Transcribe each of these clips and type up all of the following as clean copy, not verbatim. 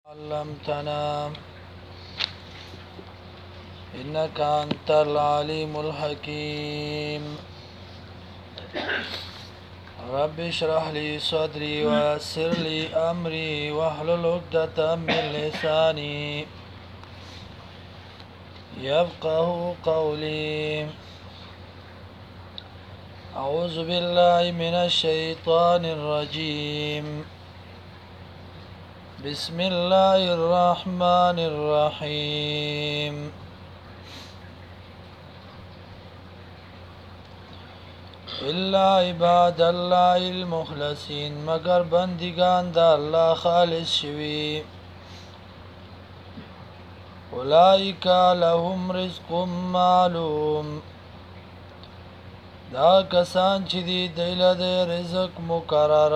علمتنا إنك أنت العليم الحكيم رب اشرح لي صدري ويسر لي أمري واحلل عقدة من لساني يفقه قولي أعوذ بالله من الشيطان الرجيم بسم الله الرحمن الرحيم إلا عباد الله المخلصين مگر بندگان دا الله خالص شوی اولئک لهم رزق معلوم دا کسان چې دی دیله د رزق مقرر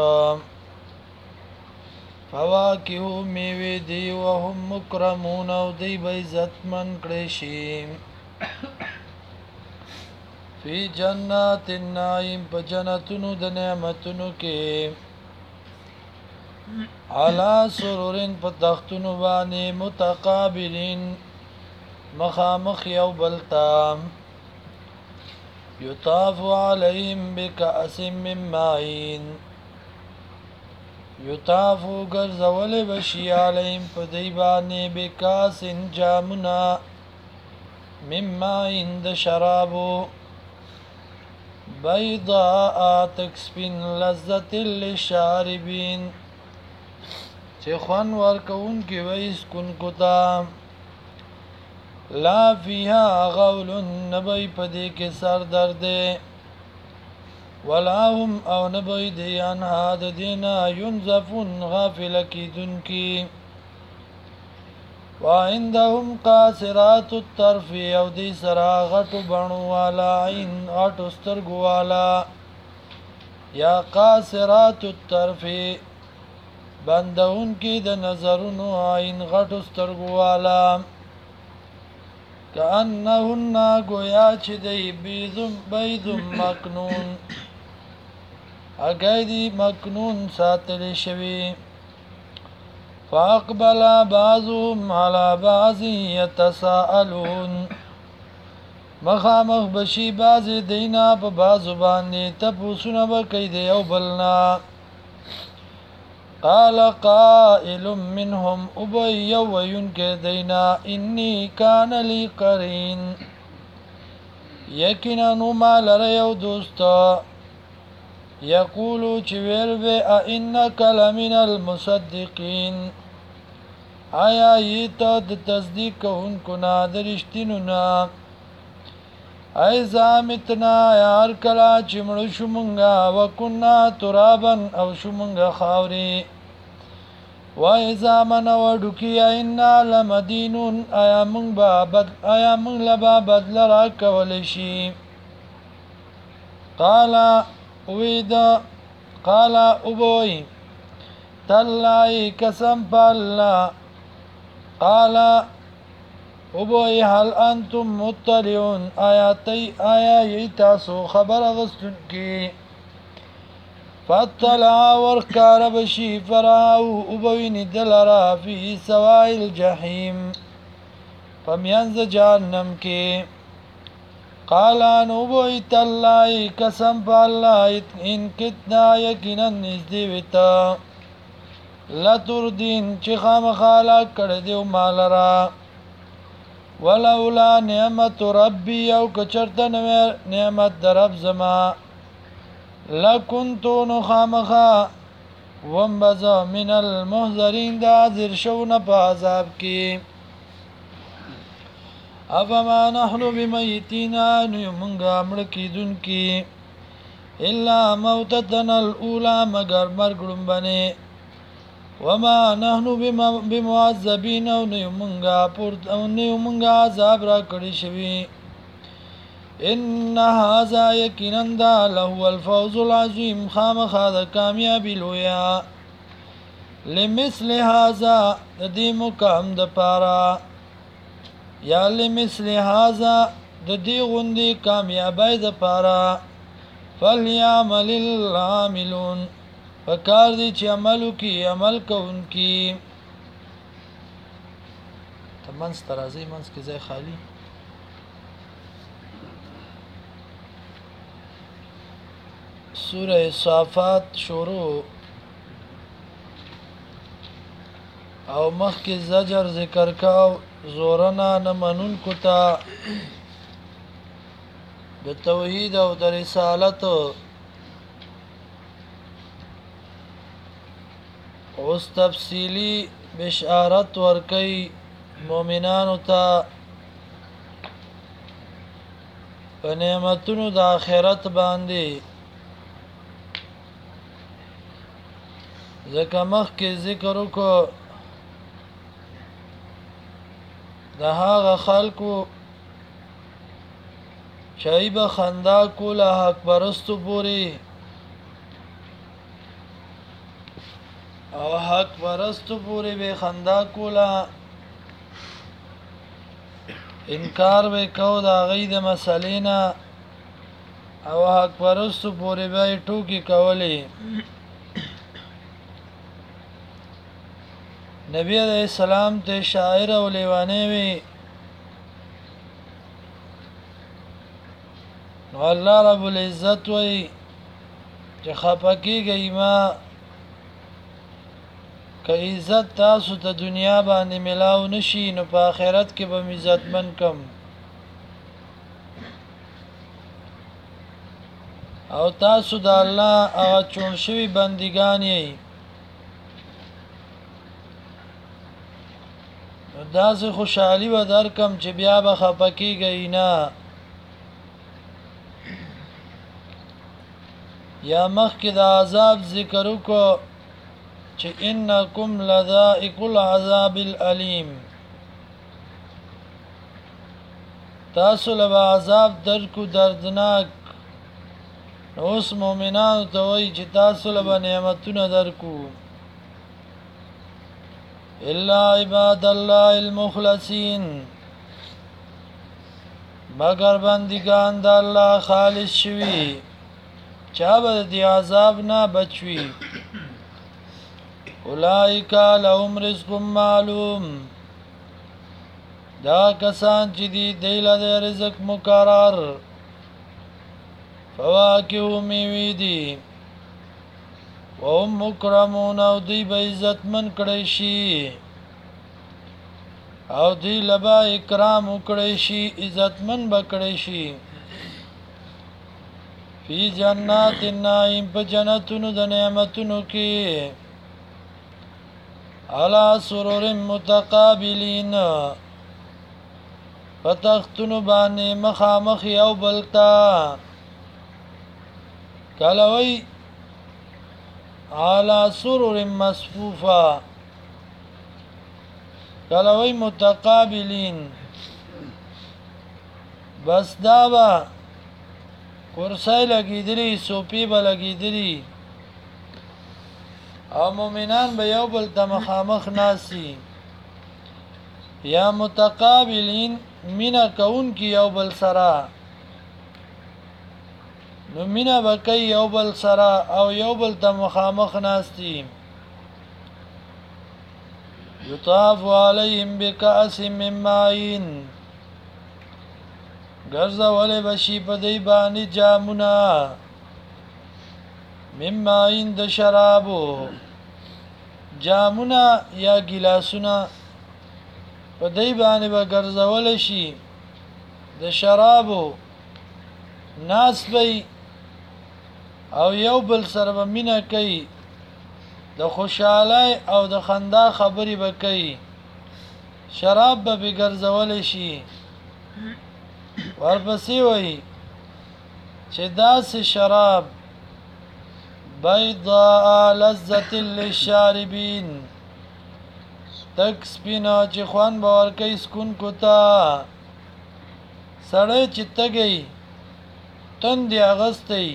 فواکه میوه دی وهم مکرمون او دی به عزت من کړي شي فی جنات النعیم په جنتونو د نعمتونو کې علی سرورن په تختونو باندې متقابلین مخامخ یو بلتا یطاف علیهم بکأس من معین یطافو گرزول بشی علیهم په دی باندې بکأس جامنا من معین د شرابو بیضاء تکسپین لذت للشاربین چه خوان ورکون کی ویس کن کتا لا فیها غول نبی پدی کے سر درده ولا هم او نبی دی انها دینا ینزفون غافل کی دن کی وعندهم قاصرات الطرف او دی سرا غټو بڼو والا عین غټو سترګو والا یا قاصرات الطرف بندون کی د نظرونو عین غټو سترګو والا کأنهن گویا چې دی بیض مکنون اگای دی مکنون ساتل شوی فاقبل بعضهم على بعض يتساءلون مخامخ بشی بعض دینا په بعضو باندې تپوسونه بکی دی او بلنا قال قائل منهم ابی وینک دینا انی کان لی قرین یقینا نو ما لره یو دوستا یقولو چې ویل به انک لمن المصدقین آیا ایتا د تصدیق کوونکو نه د رښتینو نه ای زامتنا یار کلا چې مړ شو مونږه وکنا ترابن او شو مونږه خاوري و اذا من وډکی اینا لمدینون آیا مونږ لبا بدل را کول شي قال ابوی تالله قسم بالله قال ابوی هل انتم مطلعون آیا تاسو خبر اغستون کی فاطلع ورکار بشی فراو ابوی ندلرا فی سوائی الجحیم فمینز جہنم کی قالان ابوی تالله قسم بالله ان کتنا یقینا نزدیوتا لتردین چې خامخالا کړه دیو مال را ولولا نعمت ربی او کچرته نعمت در رب زما لکنتو نو خامخا ومبزا من المحذرین دا حاضر شون په عذاب کی افما نحنو بمیتینا نو منگا مړ کیدون کی الا موتتنا الاولا مگر مرګړم بنه وما نحنو بمعذبین او نیو منگا عذاب را کړی شوی ان هذا یقینا دا له الفوز العظیم خامخا د کامیابی لویا لمثل هذا د دې مقام د پارا یا لمثل هذا د دې غوندي کامیابی د پارا فلیعمل العاملون فکار دی چې عملو کی عمل کوونکی ته منځ ته راځئ منځ کې ځای خالي سوره صافات شروع او مخکې زجر ذکر کاو زورنا نه منونکو ته د توحید او د رسالت اوس تفصیلی بشارت ورکي مؤمنانو ته په نعمتونو د آخرت باندې ځکه مخکې ذکر وکړو د هغه خلکو چای به خندا کوله حق پرستو پورې او حق پرستو پورې به خندا کوله انکار به کو د هغې د مسلې نه او حق پرستو پورې به یې ټوکې کولې نبی علیہ السلام ته شاعر او لیوانې وي نو الله رب العزت وي چې خفه کېږئ ما که عزت تاسو ته دنیا باندې ملاو نشي نو په آخرت کې به عزتمن کم او تاسو د الله هغه چون شوي بندګان یئ داسې خوشحالي به درکم چې بیا به خفه کېږئ نه یا مخکې د عذاب ذکر وکړو چې انکم لذائق العذاب الالیم تاسو له به عذاب درکو دردناک نو اوس مؤمنانو ته وایي چې تاسو له به نعمتونه درکو الا عباد الله المخلصین مگر بندگان د الله خالص شوي چا به د عذاب نه بچوي اولئک لهم رزق معلوم دا کسان چې دی له د رزق مقرر فواکه میوې دي وهم مکرمون او دوی به عزتمن کړی شي او دوی لبا اکرام وکړی شي عزتمن به کړی شي فی جنات النعیم په جنتونو د نعمتونو کې علی سرور متقابلین په تختونو باندې مخامخ یو بل ته کله وی على سرر مصفوفه کلوی متقابلین بس دا با کرسی لگیدلی سوپی با لگیدلی او مومنان به یو بل تا مخامخ ناسی یا متقابلین مینا کون کی یو بل سرا نو مینا بکی یو بل سرا او یو بل تا مخامخ ناستی یطاف علیهم بکأس من معین گرزولی بشی پا دی بانی جامونا من معین د شرابو جامونا یا گلاسونا پا دی بانی با گرزولی شی د شرابو ناس بی او یو بل سره به مینه کوي د خوشحالۍ او د خندا خبرې به کوي شراب به بګرځولی شي ورپسې وایي چې داسې شراب بیضاء لذة للشاربین تک سپینه چې خوند به ورکوي څکونکو ته سړی چې تږی تندې اغستی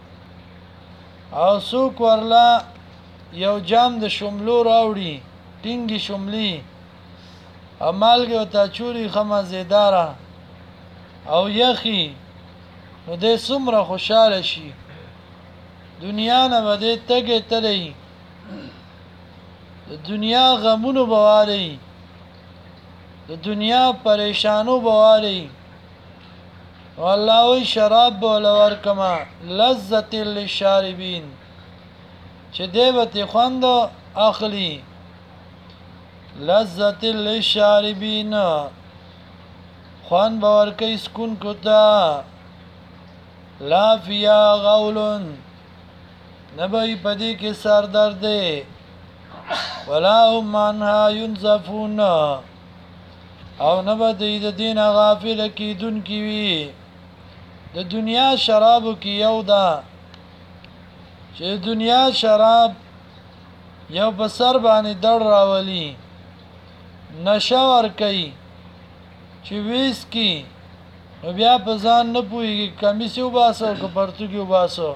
او څوک ورلا یو جام د شملو راوړي ټینګې شملې او مالګې ورته اچولي ښه مزېداره او یخي نو دی څومره خوشحاله شي دنیا نه به دی تږی تلی د دنیا غمونو به والی د د دنیا پریشانو بوالي والله وی شراب بوله ورکما لذت للشاربین چې دیوتی خوند اخلی لذت للشاربین خوان باور کوي سکون کوتا لا فیا غولن نبی پدی کې سر درد ولا هم عنها ينزفون او نبا د دین غافل کیدون کی وی د دنیا شراب کی یو دا چې دنیا شراب یو بسر باندې دړ راولي نشه ور کوي چې ویس کی نو بیا په ځان نه پويږي کمیسي وباسو که پرتګي وباسو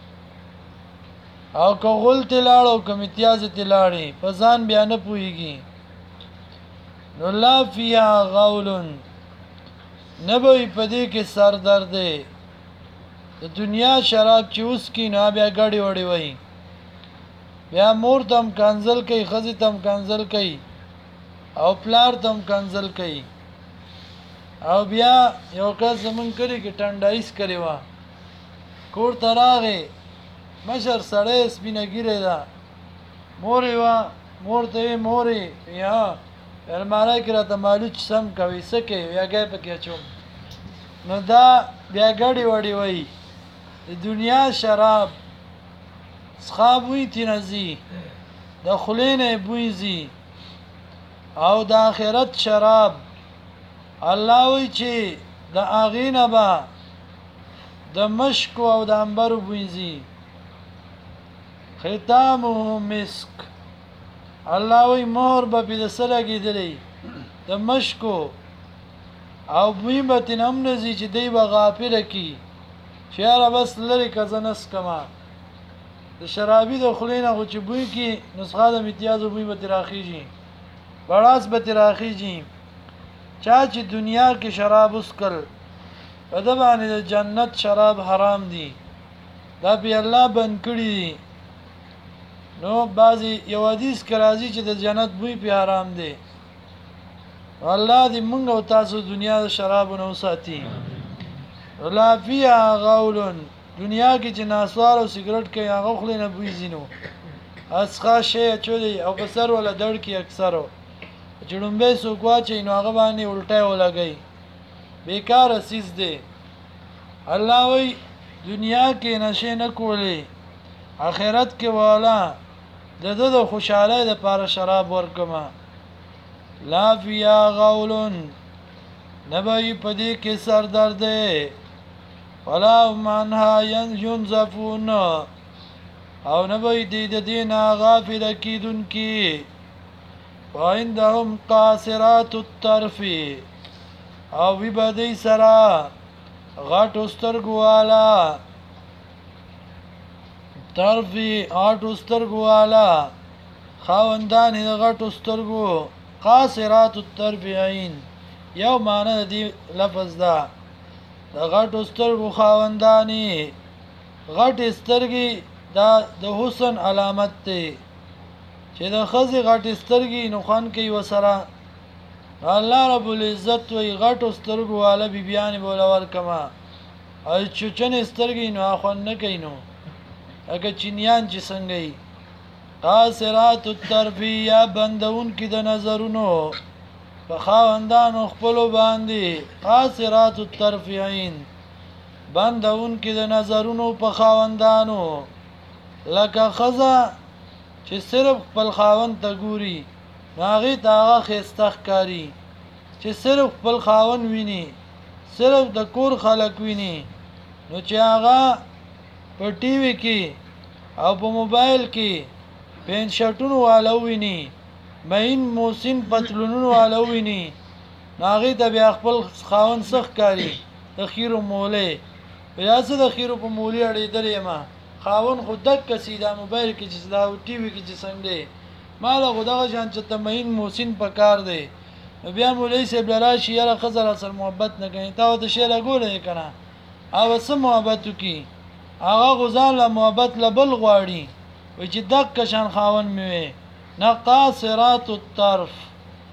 او که غل تلاړو که امتیاز تلاړي په ځان بیا نه پويږي نو لا فيها غول نبوي پدې کې سر درد د دنیا شراب چې اوس کې نه بیا غړي وړي وای بیا مور تم کنزل کوي خزي تم کنزل کوي او پلار تم کنزل کوي او بیا یو کس زمون کړي کې ټنډایس کړي وا کور تراغه مشر سړی سپینګیره ده مورې وا مور ته مورې یا المانه کې راته مالوچ سم کوي سکه یا ګای پکې چوم نو دا بیا غړي وړي وای د دنیا شراب څخه بوی تنزي د خلینه بویزي او د آخرت شراب الله وی چې د اغینه با د مشک او د انبر بویزي ختامه مسک الله وی مور به په سرګی دی د مشکو او بوی به تنم نزي چې دی به غافل کی شهر بس لری کزنس کما د شرابي د خلینه غو چې بوی کی نسخه د امتیاز بوی به تراخیږي بڑاس به تراخیږي چا چې دنیا کې شراب اسکل په د باندې د جنت شراب حرام دي دا به الله بند کړی دي نو بعضی یو حدیث کې راځي چې د جنت بوی په حرام دی الله دې موږ او تاسو دنیا د شراب نه وساتي لا فيها غول دنیا کې چې ناسوار او سیګریټ کوي هغه خلینه بوی زینو اسخا شی چولي او بسر ولا دړ کې اکثرو چړمبه سوکوا چې نو هغه باندې الټه ولګي بیکار اسیس دی الله وی دنیا کې نشه نه کولی آخرت کې والا د خوشاله د پاره شراب ورکما لا فیا غولن نبی پدې کې سر درد ولا منها ينزفون او نبی دې د دین غافل کیدون کی وعندهم قاصرات الطرف او وی بدی سرا غټ سترګوالا طرفی غټ سترګوالا خاوندان غټ سترګو قاصرات الطرف عین یو معنی دی لفظ دا د غټ سترګو خاوندانی غټ سترګي دا د حسن علامت دی چې د خزي غټ سترګي نو خان کوي وسره الله رب العزت وی غټ سترګو والا بیبيان بولور کما او چچن سترګي نو خون نه کینو اګه چینیان چې څنګه قاصرات الطرف یا بندون کې د نظرونو په خاوندانو خپل باندې قاصرات الطرف عین بندون کې د نظرونو په خاوندانو لکه خزا چې صرف خپل خاوند ته ګوري هغه تاغه خستخ کاری چې صرف خپل خاوند ویني صرف د کور خلک ویني نو چې هغه په ټي وي کې او په موبایل کې پین شټونو والو ویني مین موسین پتلونونو والو ویني هغه ته بیا خپل خاوند سخ کاری د خیرو موله بیا څه د خیرو په موله اړې درې ما خاوند خود دک سیدا موبایل کې چې دا ټي وي کې چې څنګه مال غدغه جان چې تمین موسین پکار دی بیا مولوی صاحب راشي یاره خزر سره محبت نه کوي تا ته شی لګولې کنه او سم محبت کی هغه غزال له محبت لبل غواړي و چې دک شان خاون میوي نقاصرات الطرف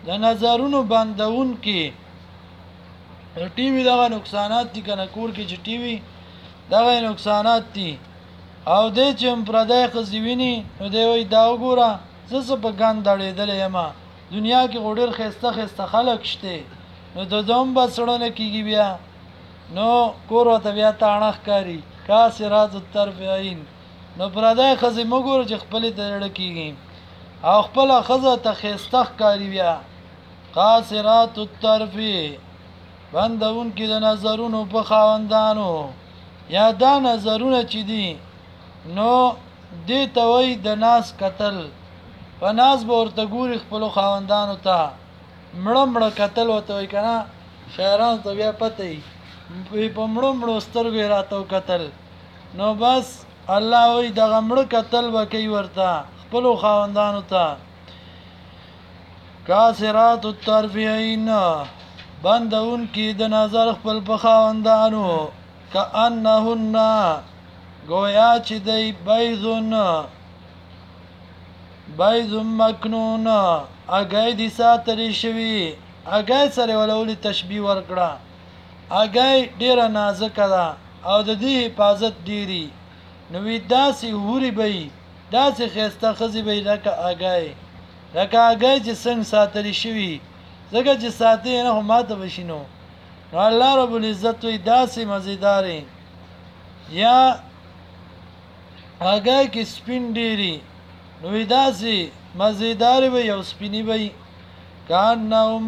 د نظرونو بندون کې ټي وي دغه نقصانات دي کنه کور کې چې ټي وي دغه نقصانات دي او دې چې پردای خزوینی نو دی وای دا وګوره زه په ګان دړېدلې یما دنیا کې غوډر خسته خسته خلک شته نو د دوم بسړونه کیږي بیا نو کور ته بیا تاڼخ کاری کاسرات الطرفین نو پردای خزې مګور چې خپل دړ کیږي او خپل خزه ته خسته کاری بیا قاصرات الطرف بندون کې د نظرونو په خاوندانو یا دا نظرونه چې دي نو دې ته وای د ناس قتل په ناس به ورته ګوري خپل خاوندانو ته مړه مړه قتل وته وای کنه شاعران ته بیا پته وي په مړه مړه سترګې راته قتل نو بس الله وای دغه مړه قتل وکي ورته خپل خاوندانو ته کاسرات الطرفین بندون کی د نظر خپل په خاوندانو کأنهن گویا چې دی بیض مکنون اگای دی ساتری شوی اگای سره ولولی تشبیه ورکړه اگای ډیره نازکه ده او د دې حفاظت ډیری نو وی داسې هوري بی داسې خسته خزی بی لکه اگای چې څنګه ساتری شوی زګه چې ساتي نه هم ماته بشینو نو الله رب العزت وی داسې مزیداري یا اگای کې سپین ډیری نو وی داسې مزیدار وي او سپینی وي کانهم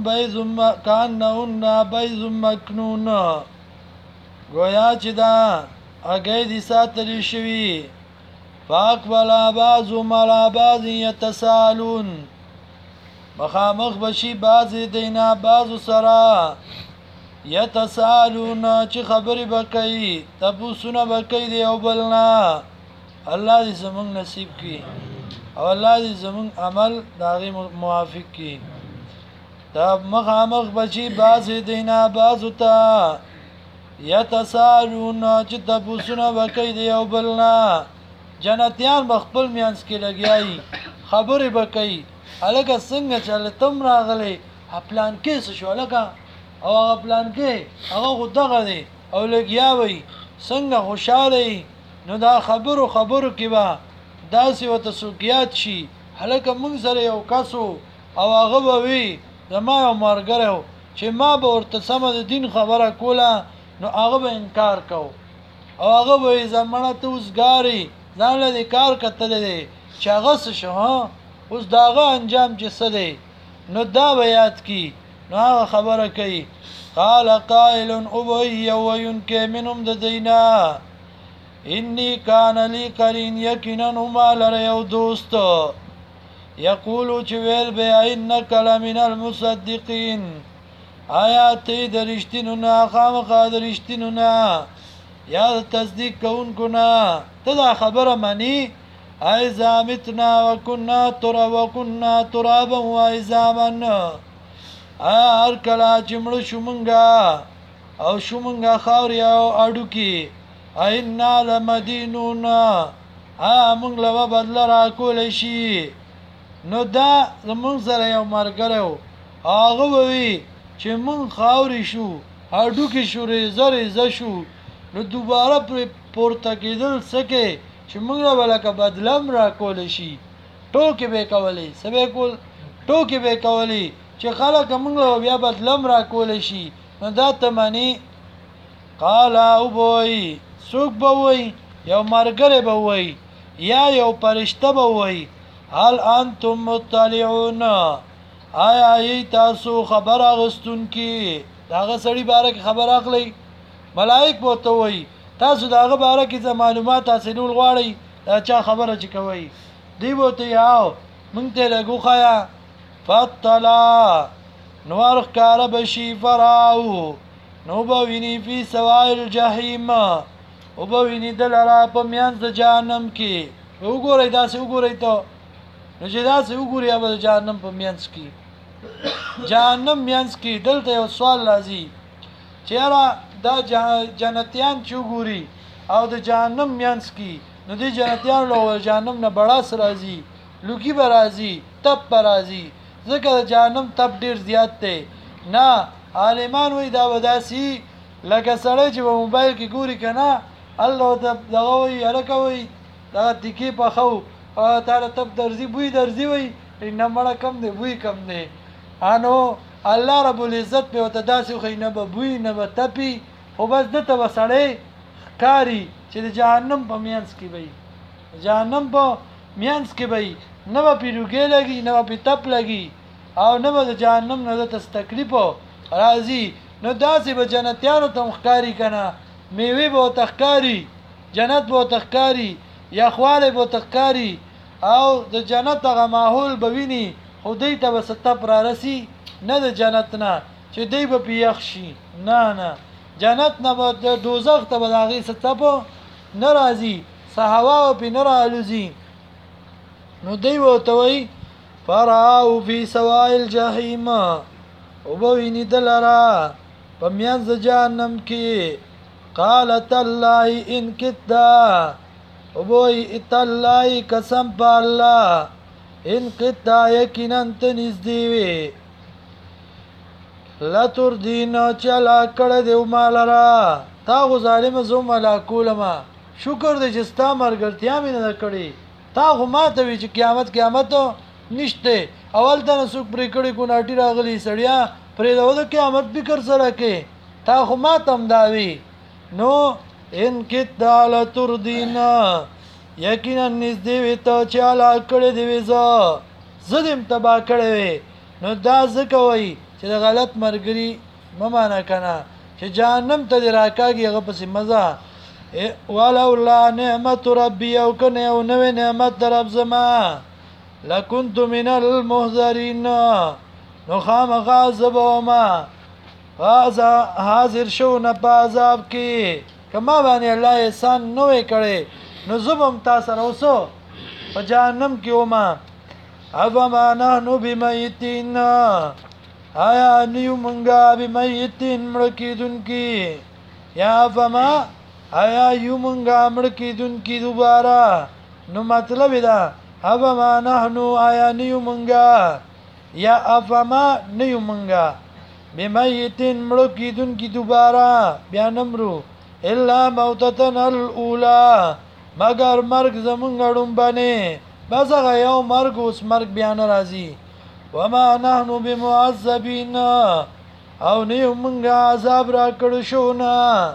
بیض مکنون گویا چې دا اگای دي ساتلی شوی فاقبل بعضهم على بعض يتساءلون مخامخ بشي بعض دینا بعض سره يتساءلون چې خبرې بکئی تبوسونه بکئی دی او بلنا الله دې زمونږ نصیب کړي او الله دې زمونږ عمل داغي موافق کړي دا مخامخ بچي بعض دینا بعض ته يتساءلون چې تبوسونه بکئی دی او بلنا جنتیان بخپل میانس کې لګیایي خبرې بکئی الګه څنګه چل تم راغلي پلان کې څه شو الګه او هغه پلان کې هغه خدغه دی او لګیاوي څنګه خوشاله نو دا خبرو کې با داسې وته سوقيات شي هلکه مونږ سره یو کاسو او هغه به وي زما یو مرګره چې ما به ورته سم د دین خبره کوله نو هغه به انکار کو او هغه به زمانه ته اوسګاری ځان له کار کتل دي چې هغه څه شو اوس داغه انجام چې څه دی نو دا بیات کی نو هغه خبره کوي قال قائل ابي وينك منهم ددينا اني كان لي قرين يقينا ما لره یو دوست یقول چې ویل به انك لمن المصدقين آیات درشتینو نه خامخا درشتینو نه یا تصدیق کوونکو نه ته دا خبره مانی اذا متنا وكنا ترابا وعظاما هر کله چې مړ شومنګا او شومنګا خاوري او اډو کې اینا لمدینون موږ له بدل را کول شي نو دا زمونږ سره یو مرګره هغه وی چې مونږ خاوري شو اډو کې شو ریزه شو نو دوباره پر پورته کېدل سکه چې موږ له بلکه بدلم را کول شي ټوکې به کولې سبه کول ټوکې به کولې چې خلک موږ له بیا بدلم را کول شي نو دا تمنی قال او بوي سوق بوي یو مرګره بوي یا یو پرشته بوي هل انتم مطلعون آیا ای تاسو خبر اغستون کی داغه سړی باره کې خبر اخلي ملائک بوته وي تاسو داغه باره کې معلومات حاصلول غواړئ دا چا خبره چې کوي دی بوته یاو مونږ ته لګو خیا فطلا نور کار بشي فراو نو بوینی فی سوائل الجحیم او بوینی دلرا په میانز د جهنم کې وګورئ داسې وګورئ ته نو چې داسې وګورئ به جهنم په میانز کې جهنم میانز کې دلته یو سوال راځي چیرې دا جنتیان چوغوري او د جهنم میانز کې نو د جنتیان له جهنم نه بڑا سر راځي لوګي برازي تپ برازي ځکه د جهنم تپ ډیر زیات دی نه عالمان وای دا وداسي لکه سړی چې په موبایل کې ګوري کنه الله دغه وای هلکه وای دا تکي پخو تعالی تب درځي بوی درځي وای نه مړه کم دی بوی کم دی انو الله رب العزت په وته داسې خو نه به بوی نه به تپي خو بس دته وسړی کاری چې د جهنم په میانس کې وي جهنم په میانس کې وي نه به پیروګې لګي نه به تپ لګي او نه به د جهنم نه د تکلیف راځي نو داسې به جنتیانو ته مخکاری کنه میوه به تخکاری جنت به تخکاری یخواله به تخکاری او د جنت هغه ماحول به ویني خدای ته به ستپ را رسی نه د جنت نه چې دی به پیخ شي نه نه جنت نه به د دوزخ ته به هغه ستپ نه راځي صحوا او په نه رالوزي نو دی وته وی فراو فی سواء الجحیم او بوینی دلرا پمیانز جهنم کی قالت الله ان کتا او بوی اتالله قسم په الله ان کتا یقینا تنزدیوی لا تر دین چلا کړه دیو مالرا تا غو ظالم زو ملا کولما شکر دې چې ستا مرګرتیا مې نه کړې تا غو ماته وی چې قیامت نشته اول ته نسوک پرې کړي کو ناټي راغلي سړیا پرې د قیامت فکر سره کې تا خو ماتم داوي نو ان کې تعالی تر دینا یقینا نږدې وي ته چې الا کړې دی وزه زدم تبا کړې نو دا ځکه وای چې د غلط مرګري ممانه کنه چې جهنم ته راکاږي هغه پسې مزه ولولا نعمت ربي او کنه او نو نعمت در رب زما لکنت من المحذرین نو خامخا زبوما حاضر شو نه په عذاب کې کما باندې الله احسان نوې کړي نو زبم تاسو اوسو په جهنم کې وما افما نحنو بمیتین آیا نیو منگا بمیتین مړکیدون کی یا افما آیا یو منگا مړکیدون کی دوباره نو مطلب دا افما نحنو آیا نیو منگا یا افما نیو منگا بمیتین مړکیدون کی دوباره بیا نمرو الا موتتن الاولا مگر مرگ زمونږ ډومبنه بس هغه یو مرگ اوس مرگ بیا نه راځي وما نحنو بمعذبین او نیو منگا عذاب را کړو شو نه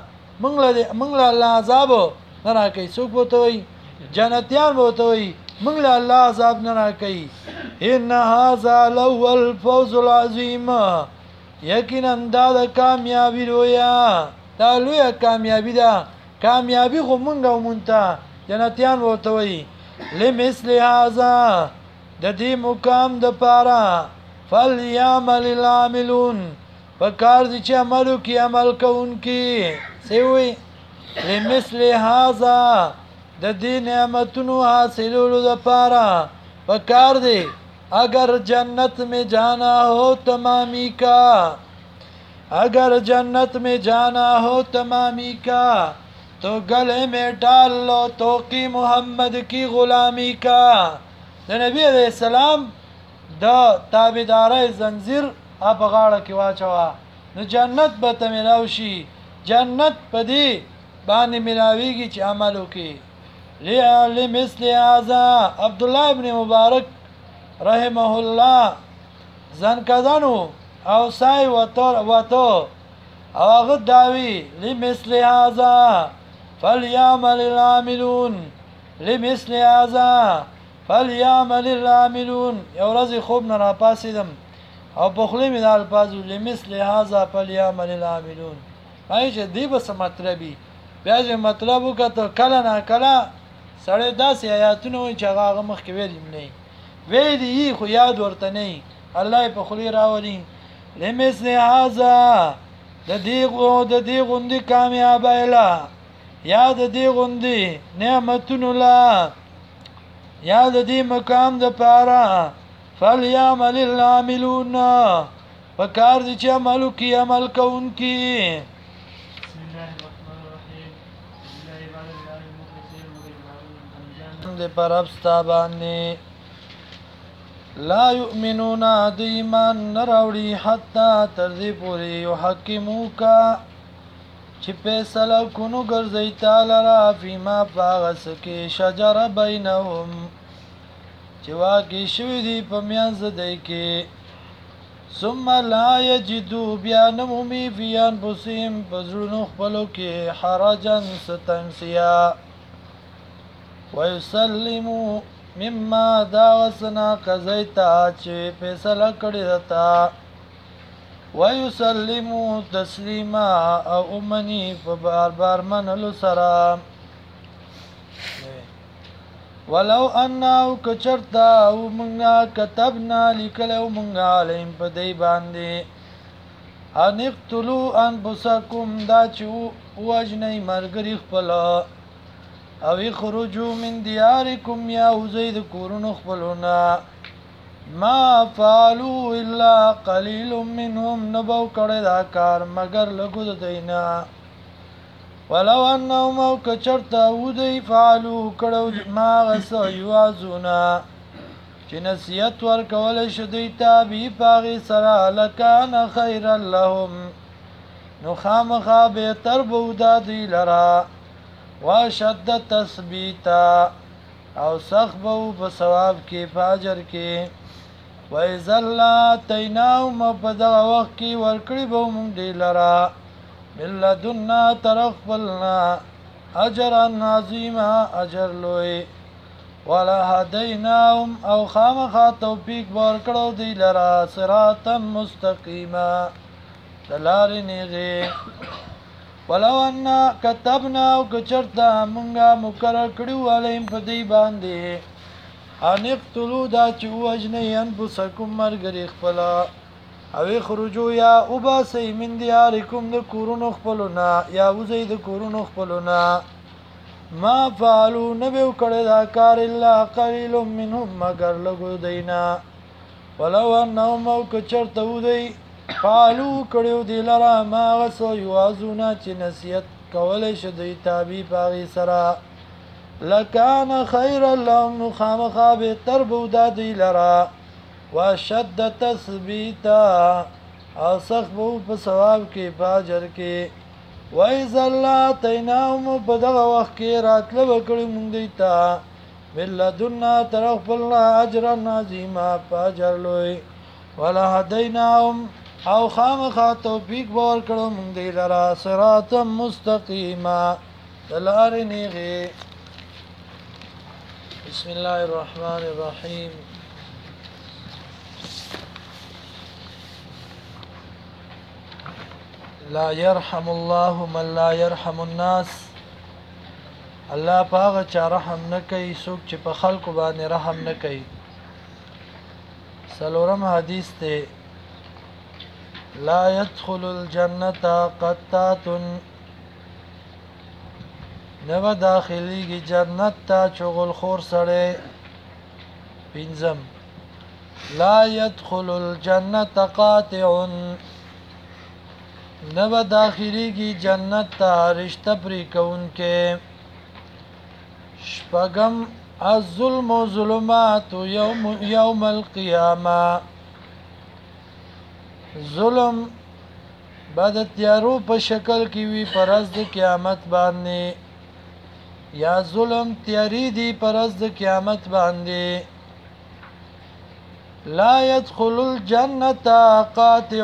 منګ له الله عذاب نه راکې څوک بوته وي جنتیان بوته وي منګ له الله عذاب نه راکې ان هاذا لو الفوز العظیم یقینا دا د کامیابی لویا دا لویا کامیابی ده کامیابی خو مونږ او مونته جنتیان بوته وي لمثل هذا د دې مقام د پاره فلیعمل العاملون پکار دي چې عملو کې عمل کوونکی سوي لمثل هذا د دې نعمتونو حاصلولو د پاره پکار دي اگر جنت میں جانا ہو تمامی کا اگر جنت میں جانا ہو تمامی کا تو گلے میں ڈال لو توقی محمد کی غلامی کا د نبی علیہ السلام د تابعداري زنجیر په غاړه کې واچوا نو جنت به ته ملاوي شي جنت پدې باندې ملاويږي چې عمل وکي لمثل هذا عبد الله ابن مبارک رحمه الله ځان کدانو او سای وته او هغه داوی لمثل هذا فليعمل العاملون لمثل هذا فليعمل العاملون یو ورځ خوب نه را پاسیدم او په خلی مې د الفاظو لمثل هذا فليعمل العاملون پای چې دی به څه مطلبي بیا چې مطلب وکړه کله نه کله سړی داسې آیاتونه وایي چې هغه مخکې ویلي نه ویلي خو یاد ورته نه الله په خلی راولي لمثل هذا د دې غوندې کامیابی لا یا د دې غوندې نعمتونو لا یا د دې مقام د پاره فلیعمل العاملون پکار دي چې عمل کوي عمل کوونکی د پرب ستا باندې لا یؤمنون د ایمان نراوړي حتی تر دې پورې یحکموکا چې فیصله کونو ګرځي تعالی را فيما باغس کې شجره بینهم چې واقع شوی دی په میانځ دی کې ثم لا یجدو بیا نمومي فی انفسهم پزړونو خپلو کې حرجا ستنسیا ويسلموا مما داوسنا قضیتا چې فیصله کړی دتا ويسلموا تسلیما او امنی په بار بار منلو سره ولو انه کچرتا او منغا كتبنا لیکلو منغا علیم په دی باندې ان اقتلوا انفسکم دا چې وجنی مرګری خپل او اخرجوا من دیارکم یا وزید کورن خپلونا ما فعلوا الا قلیل منهم نبو کړه دا کار مگر لګو دینا ولو انهم او کچرتا ودی فعلوا کړه ما غس یوازونا چې نصیحت ورکول شدیتا بی پاغي سره لکان خیر لهم نو خامخا به تر بودا دی لرا وشد تثبیتا او سخبو په ثواب کې فاجر کې وَإِذَا تَيْنَاهُمْ فَدَغَ وَقْكِ وَالْكْرِبُ مُنْدِي لَرَا مِلَّدُنَّا تَرَخْفَلْنَا أَجْرًا عَظِيمًا أَجْر لوي وَلَهَدَيْنَاهُمْ أَوْ خَامَخَا توفیق ورکړو دی لرا صراطا مستقیما دلار نیغه ولو ان كتبنا او کچرتا مونږه مقرر کړو علیم په دی باندې ان اقتلوا دا چې وجنی انفسکم مرګری خپل او خروجو یا وباسی من دیارکم د کورونو خپلنا یا وزید د کورونو خپلنا ما فعلوا نبیو کړه دا کار الا قلیل منهم مگر لګو دینا ولو انهم او کچرته ودی فعلوا کړه دی لرا ما وسو یوازونا چې نصیحت کولای شدی تابع باغی سرا لکان خیر لهم خامخا به تربودا دی لرا وشد تثبیتا او سخبو په ثواب کې باجر کې وایذا الله تیناهم بدغه وخت کې راتله وکړي مونږ دیتا بلذنا ترخلنا اجرا عظیما باجر لوی ولا هدیناهم او خامخا توفیق ور کړو مونږ دی لرا صراط مستقیما دلار نیغه بسم الله الرحمن الرحيم لا يرحم الله من لا يرحم الناس الله پاغه چا رحم نه کوي څوک چې په خلکو باندې رحم نه کوي سلورم حدیث ته لا يدخل الجنه قطات نو داخليږي جنت ته چغل خور سره پنځم لا يدخل الجنه قاطع نو داخليږي جنت ته رشتہ پرې کون کې شپږم الظلم ظلمات يوم القيامه ظلم بعد تیارو په شکل کې وی پرز د قیامت باندې یا ظلم تیاری دی پرز د قیامت باندې لا يدخل الجنه قاطع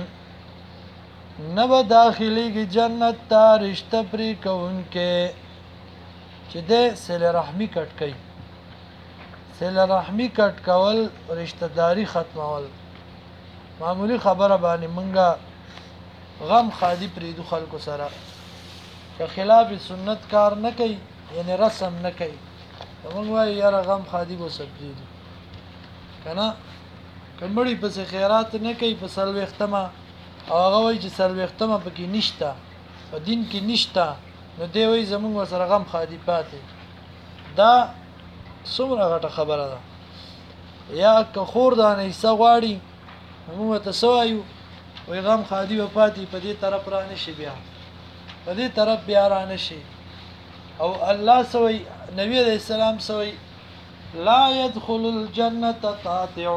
نو داخلي کی جنت تا رشتہ پری کون کې چې د صله رحمی کټ کوي صله رحمی کټ کول رشتہ داری ختمول معمولی خبره باندې منګه غم خالی پریدو خلکو سره که خلاف سنت کار نه کوي یعنی رسم نه کوي موږ وایو یاره غم خادي بو سبدي کنه کمړی په خیرات نه کوي په سلو ختمه او هغه وایي چې سلو ختمه پکې نشته په دین کې نشته نو دی وایي زمونږ سره غم خادي پاتې دا څومره غټه خبره ده یا که خور دانه حصہ غواړي موږ ته سوایو وای غم خادي و پاتې په دې طرف را نشي بیا په دې طرف بیا را نشي او الله سوی نبی علیہ السلام سوی لا يدخل الجنة قاطع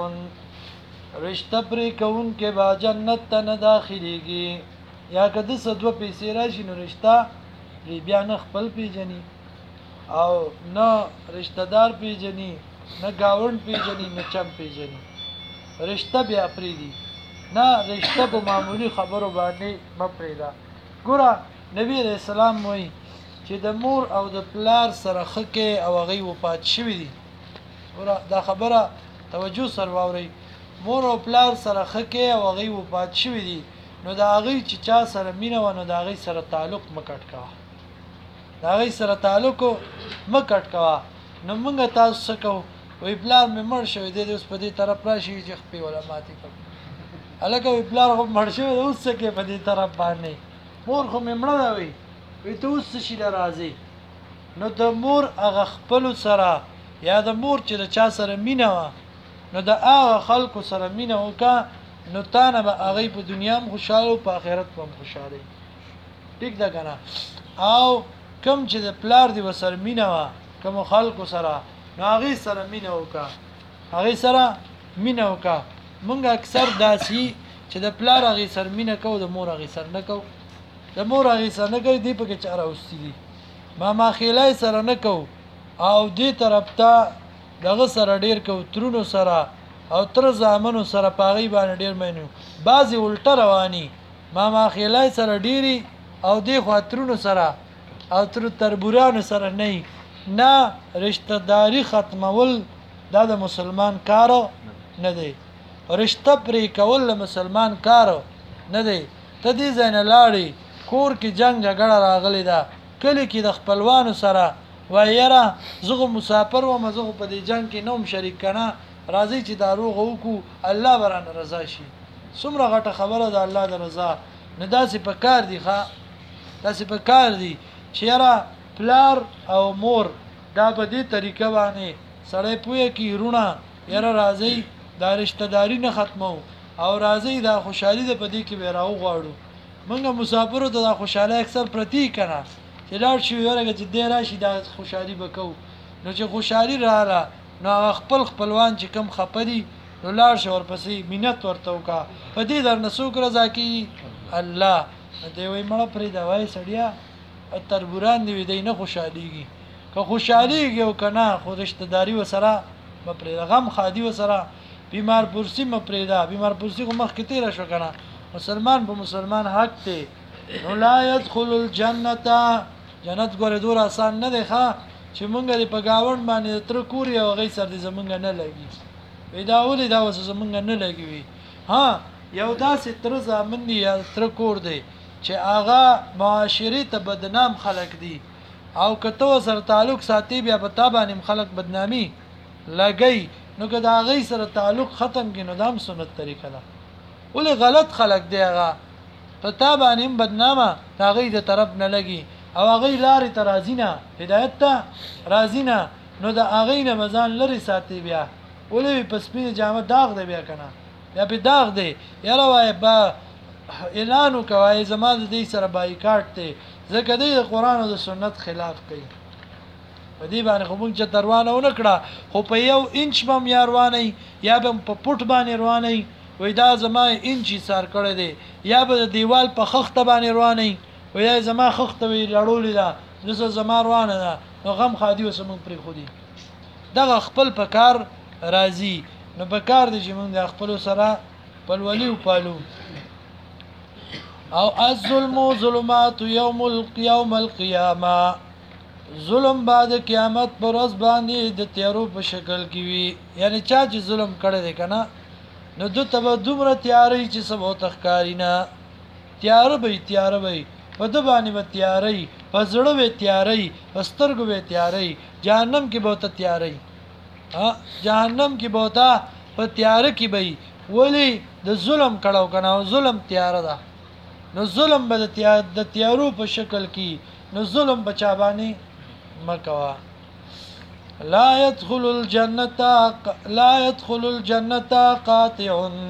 رشتہ پرې کون کې با جنت ته نه داخليږي یا کده صدوه پیسې راشي نو رشتہ بیا نه خپل پیژني او نه رشتہ دار پیژني نه گاوند پیژني نه چم پیژني رشتہ بیا پریدي نه رشتہ په معمولی خبرو باندې مپریدا ګوره نبی رسول الله وایي چې د مور او د پلار سره خکه او غي وفات شوی دي ګوره دا خبره توجه سره واوري مور او پلار سره خکه او غي وفات شوی دي نو دا غي چې چا سره مینه و نو دا غي سره تعلق مکټ کا دا غي سره تعلق مکټ کا نو موږ تاسو سکو وی پلار مې مړ شوی دی اوس په دې طرف راشي چې خپل علماء کوي الکه وی پلار خو مړ شوی اوس څه په دې طرف باندې مور خو مې مړ دا وی ته اوس شي راځي نو د مور هغه خپل سره یا د مور چې د چا سره مینه و نو د هغه خلکو سره مینه وکا نو تانه به هغه په دنیا هم خوشاله او په آخرت هم خوشاله ټیک ده کنه او کم چې د پلار دی وسره مینه و کوم خلکو سره نو هغه سره مینه وکا هغه سره مینه وکا مونږ اکثر داسي چې د پلار هغه سره مینه کو د مور هغه سره نه کو د مور هغه سره نه کوي دی په کې چاره اوستي ما خیلای سره نه کو او دې طرف ته دغه سره ډیر کو ترونو سره او تر زامنو سره پاغي باندې ډیر مینو بعضی الټه رواني ما خیلای سره ډیری او دې خاطرونو سره او تر تربورانو سره نه رشتہ داری ختمول دا د مسلمان کارو نه دی رشتہ پرې کول د مسلمان کارو نه دی ته دې ځنه لاړې کور کې جنگ جګړه راغلی دا کلی کې د خپلوانو سره وایره زغه مسافر و مزغه په دې جنگ کې نوم شریک کنا راځي چې داروغ وکړو الله برانه رضا شي څومره غټه خبره ده الله د رضا نه داسې په کار دی ښا داسې په کار دی چې یاره پلار او مور دا په دې طریقه باندې سړی پوهه کې رونه یاره راځي دا رشتہ داری نه ختمو او راځي دا خوشحالي ده په دې کې به راو غواړو منګه مسافرو ته دا خوشاله اکثر پرتی کنا چې لاړ شي ورګه چې ډیر راشي دا خوشحالي وکاو نو چې خوشحالي رااله نو خپلوان چې کم خپدي نو لاړ شي ورپسې مینت ورته وکا په دې در نسوک رضا کی الله دې وای مړه پرې دا وای سړیا تربوران دی دې نه خوشحاليږي که خوشحاليږي او کنه خو رشتہ داری وسره مپرې غم خادي وسره بیمار پرسی مپریدا بیمار پرسی کو مخ کې تیر شو کنه مسلمان په مسلمان حق ته نو لا يدخل الجنه جنت ګوره دور آسان نه دی ښا چې مونږ دې په گاوند باندې تر کوري او غي سر دې زمونږ نه لګي پیدا ولې دا وسه زمونږ نه لګي ها یو داسې تر زامن دی یا تر کور دی چې آغا معاشري ته بدنام خلق دي او کته سره تعلق ساتي بیا په تابانه خلق بدنامي لګي نو که دا غي سره تعلق ختم کینو دام سنت طریقه ده ولې غلط خلق دی هغه په تابانه بدنامه دا غي د طرف نه لګي او هغه لارې ته راځینا هدایت ته راځینا نو دا هغه نه مزان لري ساتي بیا ولې په سپینه جامه داغ دی بیا کنه یا په داغ دی یاره وای با اعلان وکوي زماد دې سره بایکاټ ته ځکه دې قرآن او د سنت خلاف کوي په دې باندې خو مونږ چې دروانه و نکړه خو په یو انچ بم یاروانه یا به په پټ باندې روانه وای دا زما انچي سار کړی دی یا به دیوال په خخته باندې روانه وای زما خخته وی لړولې ده زه زما روانه ده نو غم خادي وسمون پرې خودي دغه خپل په کار راضي نو په کار دي چې مونږ د خپل سره پلولي او پالو او الظلم ظلمات يوم القيامه ظلم بعد قیامت پر ورځ باندې د تیارو په شکل کې وي یعنی چا چې ظلم کړی دی کنه نو د تبه دومره تیاری چې سبو تخکارینا تیار به په د باندې به تیاری په زړه به تیاری په سترګو به تیاری جهنم کې به ته تیاری جهنم کې به ته په تیار کې به ولی د ظلم کړهو کنه ظلم تیار ده نو ظلم به د تیارو په شکل کې نو ظلم بچا باندې مکوا لا يدخل الجنه قاطع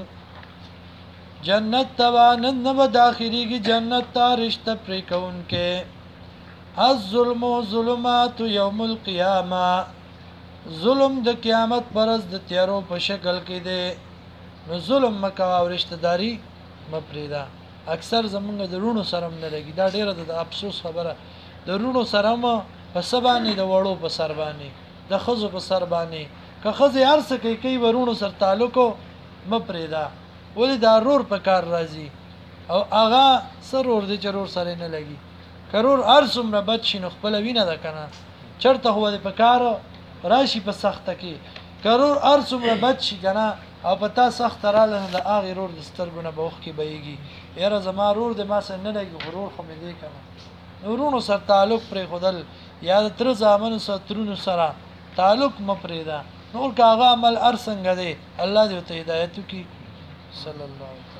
جنت توانن نو داخلي کی جنت تا رشتہ پر کون کے الظلم ظلمات یوم القیامه ظلم د قیامت پرز د تیارو په شکل کې دی نو ظلم مکه او رشتہ داری مپریدا اکثر زمونږ د رونو سره نه لګي دا ډیره د افسوس خبره د رونو سره ما په سبانه د وړو په سر باندې د خزو په سر باندې که خزي هر څه کوي ورونو سره تعلق مپریدا ولې دا رور په کار راځي او اغا سرور دي چرور سره نه لګي کرور هر څومره بد شي نو خپل وینه ده کنه چرته هو د پکار راشي په سخته کې کرور هر څومره بد شي کنه او پتا سخت رااله د اغه رور د سترګونه بوخ کې بهيږي یاره زما رور د ما سره نه لګي غرور خو مې دی کنه نورونو سره تعلق پر خدل یا تر زامن سره ترونو سره تعلق مپریدا نور کاغه عمل ارسنګ دی الله دې ته هدایت کی صلی الله علیه